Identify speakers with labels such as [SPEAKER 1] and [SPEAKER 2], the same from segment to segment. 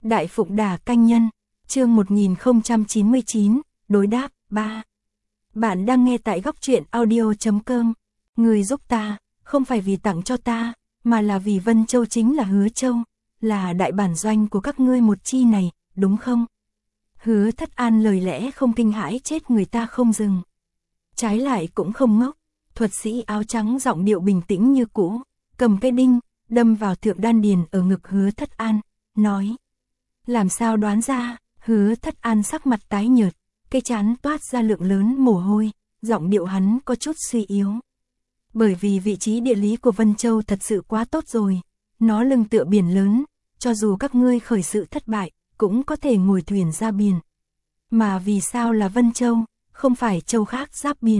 [SPEAKER 1] Đại Phụng Đà Canh Nhân, chương 1099, đối đáp, 3. Bạn đang nghe tại góc truyện audio.com. Người giúp ta, không phải vì tặng cho ta, mà là vì Vân Châu chính là Hứa Châu, là đại bản doanh của các ngươi một chi này, đúng không? Hứa Thất An lời lẽ không kinh hãi chết người ta không dừng. Trái lại cũng không ngốc, thuật sĩ áo trắng giọng điệu bình tĩnh như cũ, cầm cây đinh, đâm vào thượng đan điền ở ngực Hứa Thất An, nói. Làm sao đoán ra, Hứa Thất An sắc mặt tái nhợt, cái trán toát ra lượng lớn mồ hôi, giọng điệu hắn có chút suy yếu. Bởi vì vị trí địa lý của Vân Châu thật sự quá tốt rồi, nó lưng tựa biển lớn, cho dù các ngươi khởi sự thất bại, cũng có thể ngồi thuyền ra biển. Mà vì sao là Vân Châu, không phải châu khác giáp biển?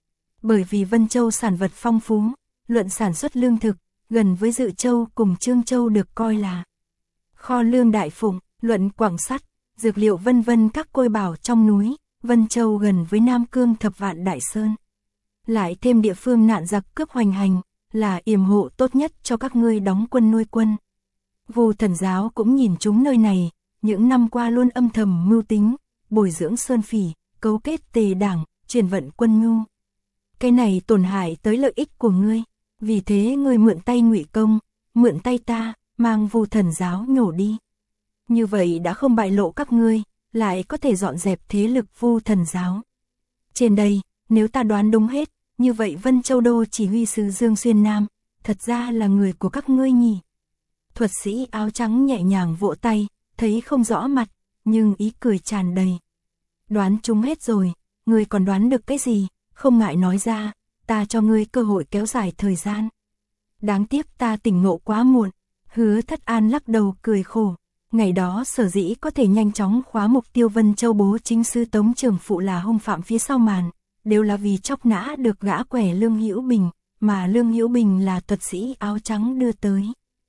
[SPEAKER 1] Bởi vì Vân Châu sản vật phong phú, luận sản xuất lương thực, gần với Dự Châu cùng Trương Châu được coi là kho lương đại phụng, luận quặng sắt, dược liệu vân vân các côi bảo trong núi, Vân Châu gần với Nam Cương thập vạn đại sơn. Lại thêm địa phương nạn giặc cướp hoành hành, là yểm hộ tốt nhất cho các ngươi đóng quân nuôi quân. Vu Thần giáo cũng nhìn chúng nơi này, những năm qua luôn âm thầm mưu tính, bồi dưỡng sơn phỉ, cấu kết tề đảng, truyền vận quân nhu. Cái này tổn hại tới lợi ích của ngươi, vì thế ngươi mượn tay Ngụy Công, mượn tay ta, mang Vu Thần giáo nhổ đi. Như vậy đã không bại lộ các ngươi, lại có thể dọn dẹp thế lực Vu Thần giáo. Trên đây, nếu ta đoán đúng hết, như vậy Vân Châu Đô chỉ huy sứ Dương Xuyên Nam, thật ra là người của các ngươi nhỉ? Thuật sĩ áo trắng nhẹ nhàng vỗ tay, thấy không rõ mặt, nhưng ý cười tràn đầy. Đoán chúng hết rồi, ngươi còn đoán được cái gì, không ngại nói ra, ta cho ngươi cơ hội kéo dài thời gian. Đáng tiếc ta tỉnh ngộ quá muộn. Hứa Thất An lắc đầu cười khổ. Ngày đó sở dĩ có thể nhanh chóng khóa mục tiêu Vân Châu bố chính sư Tống Trường Phụ là hung phạm phía sau màn, đều là vì chóc nã được gã quẻ Lương Hữu Bình, mà Lương Hữu Bình là thuật sĩ áo trắng đưa tới.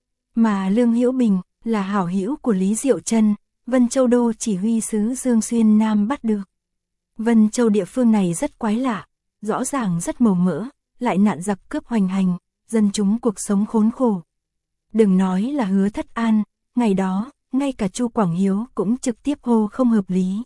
[SPEAKER 1] Mà Lương Hữu Bình là hảo hữu của Lý Diệu Trân, Vân Châu Đô chỉ huy sứ Dương Xuyên Nam bắt được. Vân Châu địa phương này rất quái lạ, rõ ràng rất màu mỡ, lại nạn giặc cướp hoành hành, dân chúng cuộc sống khốn khổ. Đừng nói là Hứa Thất An, ngày đó, ngay cả Chu Quảng Hiếu cũng trực tiếp hô không hợp lý.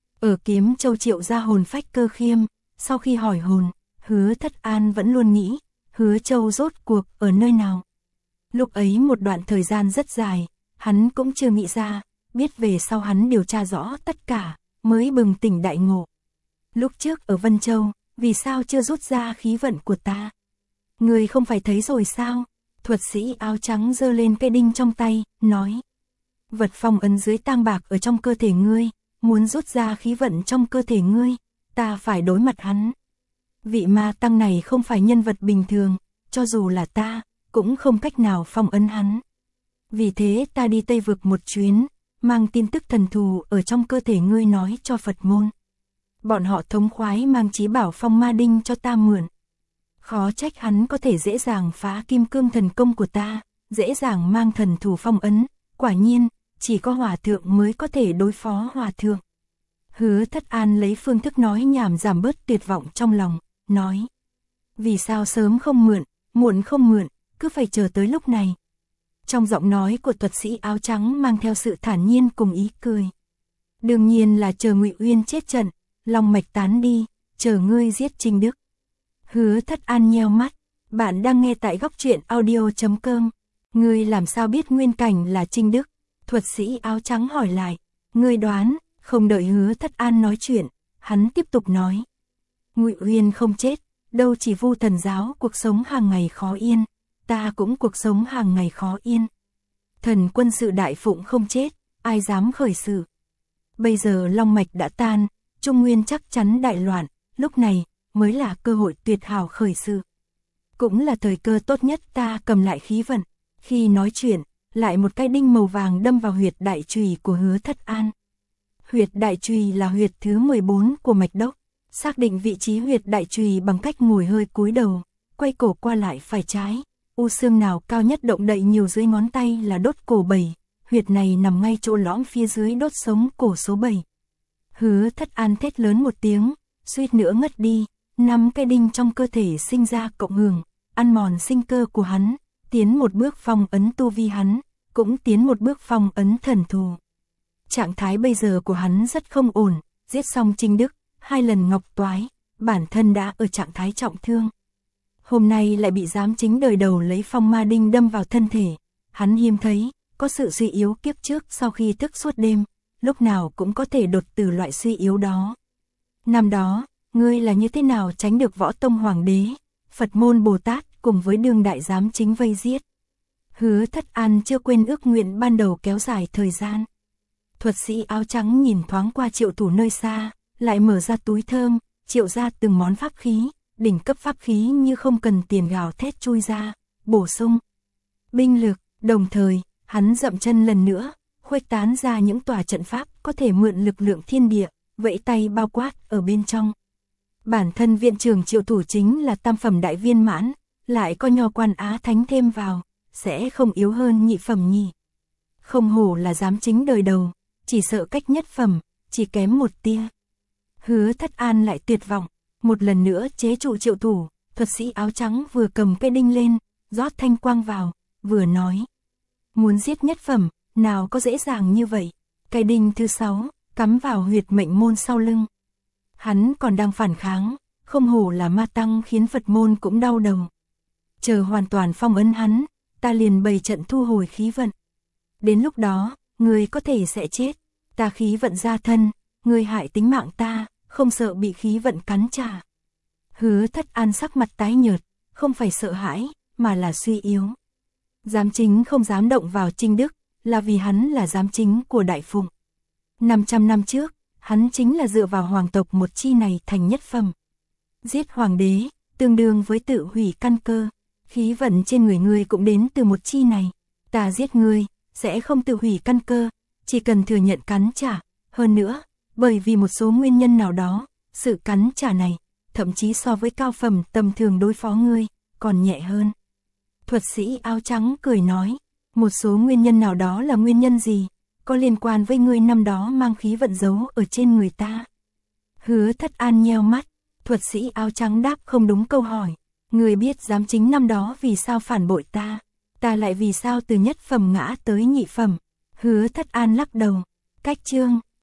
[SPEAKER 1] Ở Kiếm Châu Triệu ra hồn phách Cơ Khiêm, sau khi hỏi hồn, Hứa Thất An vẫn luôn nghĩ, Hứa Châu rốt cuộc ở nơi nào. Lúc ấy một đoạn thời gian rất dài, hắn cũng chưa nghĩ ra, biết về sau hắn điều tra rõ tất cả, mới bừng tỉnh đại ngộ. Lúc trước ở Vân Châu, vì sao chưa rút ra khí vận của ta? Người không phải thấy rồi sao? Thuật sĩ áo trắng giơ lên cây đinh trong tay, nói. Vật phong ấn dưới tang bạc ở trong cơ thể ngươi, muốn rút ra khí vận trong cơ thể ngươi, ta phải đối mặt hắn. Vị ma tăng này không phải nhân vật bình thường, cho dù là ta, cũng không cách nào phong ấn hắn. Vì thế ta đi Tây Vực một chuyến, mang tin tức thần thù ở trong cơ thể ngươi nói cho Phật môn. Bọn họ thống khoái mang chí bảo phong ma đinh cho ta mượn. Khó trách hắn có thể dễ dàng phá kim cương thần công của ta, dễ dàng mang thần thủ phong ấn, quả nhiên, chỉ có hòa thượng mới có thể đối phó hòa thượng. Hứa Thất An lấy phương thức nói nhảm giảm bớt tuyệt vọng trong lòng, nói. Vì sao sớm không mượn, muộn không mượn, cứ phải chờ tới lúc này. Trong giọng nói của thuật sĩ áo trắng mang theo sự thản nhiên cùng ý cười. Đương nhiên là chờ Ngụy Uyên chết trận, long mạch tán đi, chờ ngươi giết Trinh Đức. Hứa Thất An nheo mắt, bạn đang nghe tại góc truyện audio.com. Ngươi làm sao biết nguyên cảnh là Trinh Đức? Thuật sĩ áo trắng hỏi lại, ngươi đoán, không đợi Hứa Thất An nói chuyện, hắn tiếp tục nói. Ngụy Uyên không chết, đâu chỉ Vu Thần giáo cuộc sống hàng ngày khó yên, ta cũng cuộc sống hàng ngày khó yên. Thần quân sự Đại Phụng không chết, ai dám khởi sự. Bây giờ long mạch đã tan, Trung Nguyên chắc chắn đại loạn, lúc này mới là cơ hội tuyệt hảo khởi sự. Cũng là thời cơ tốt nhất ta cầm lại khí vận. Khi nói chuyện, lại một cái đinh màu vàng đâm vào huyệt đại chùy của Hứa Thất An. Huyệt đại chùy là huyệt thứ 14 của mạch đốc. Xác định vị trí huyệt đại chùy bằng cách ngồi hơi cúi đầu, quay cổ qua lại phải trái. U xương nào cao nhất động đậy nhiều dưới ngón tay là đốt cổ 7. Huyệt này nằm ngay chỗ lõm phía dưới đốt sống cổ số 7. Hứa Thất An thét lớn một tiếng, suýt nữa ngất đi. 5 cái đinh trong cơ thể sinh ra cộng hưởng, ăn mòn sinh cơ của hắn, tiến một bước phong ấn tu vi hắn, cũng tiến một bước phong ấn thần thù. Trạng thái bây giờ của hắn rất không ổn, giết xong Trinh Đức, 2 lần ngọc toái, bản thân đã ở trạng thái trọng thương. Hôm nay lại bị giám chính đời đầu lấy phong ma đinh đâm vào thân thể, hắn hiếm thấy, có sự suy yếu kiếp trước sau khi thức suốt đêm, lúc nào cũng có thể đột từ loại suy yếu đó. Năm đó, ngươi là như thế nào tránh được Võ Tông Hoàng đế, Phật môn Bồ Tát cùng với đương đại giám chính vây giết. Hứa Thất An chưa quên ước nguyện ban đầu kéo dài thời gian. Thuật sĩ áo trắng nhìn thoáng qua Triệu Thủ nơi xa, lại mở ra túi thơm, triệu ra từng món pháp khí, đỉnh cấp pháp khí như không cần tiền gào thét chui ra, bổ sung binh lực, đồng thời, hắn dậm chân lần nữa, khuếch tán ra những tòa trận pháp có thể mượn lực lượng thiên địa, vẫy tay bao quát ở bên trong. Bản thân viện trưởng Triệu Thủ chính là tam phẩm đại viên mãn, lại có Nho Quan Á Thánh thêm vào, sẽ không yếu hơn nhị phẩm nhỉ. Không hổ là giám chính đời đầu, chỉ sợ cách nhất phẩm, chỉ kém một tia. Hứa Thất An lại tuyệt vọng, một lần nữa chế trụ Triệu Thủ, thuật sĩ áo trắng vừa cầm cây đinh lên, rót thanh quang vào, vừa nói. Muốn giết nhất phẩm, nào có dễ dàng như vậy. Cây đinh thứ 6, cắm vào huyệt mệnh môn sau lưng. Hắn còn đang phản kháng, không hổ là ma tăng khiến Phật môn cũng đau đầu. Chờ hoàn toàn phong ấn hắn, ta liền bày trận thu hồi khí vận. Đến lúc đó, người có thể sẽ chết, ta khí vận ra thân, người hại tính mạng ta, không sợ bị khí vận cắn trả. Hứa Thất An sắc mặt tái nhợt, không phải sợ hãi, mà là suy yếu. Giám chính không dám động vào Trinh Đức, là vì hắn là giám chính của Đại Phụng. 500 năm trước, hắn chính là dựa vào hoàng tộc một chi này thành nhất phẩm. Giết hoàng đế, tương đương với tự hủy căn cơ, khí vận trên người ngươi cũng đến từ một chi này. Ta giết ngươi, sẽ không tự hủy căn cơ, chỉ cần thừa nhận cắn trả. Hơn nữa, bởi vì một số nguyên nhân nào đó, sự cắn trả này, thậm chí so với cao phẩm tầm thường đối phó ngươi, còn nhẹ hơn. Thuật sĩ áo trắng cười nói, một số nguyên nhân nào đó là nguyên nhân gì, có liên quan với ngươi năm đó mang khí vận giấu ở trên người ta. Hứa Thất An nheo mắt, thuật sĩ áo trắng đáp không đúng câu hỏi, ngươi biết giám chính năm đó vì sao phản bội ta, ta lại vì sao từ nhất phẩm ngã tới nhị phẩm. Hứa Thất An lắc đầu, cách chương.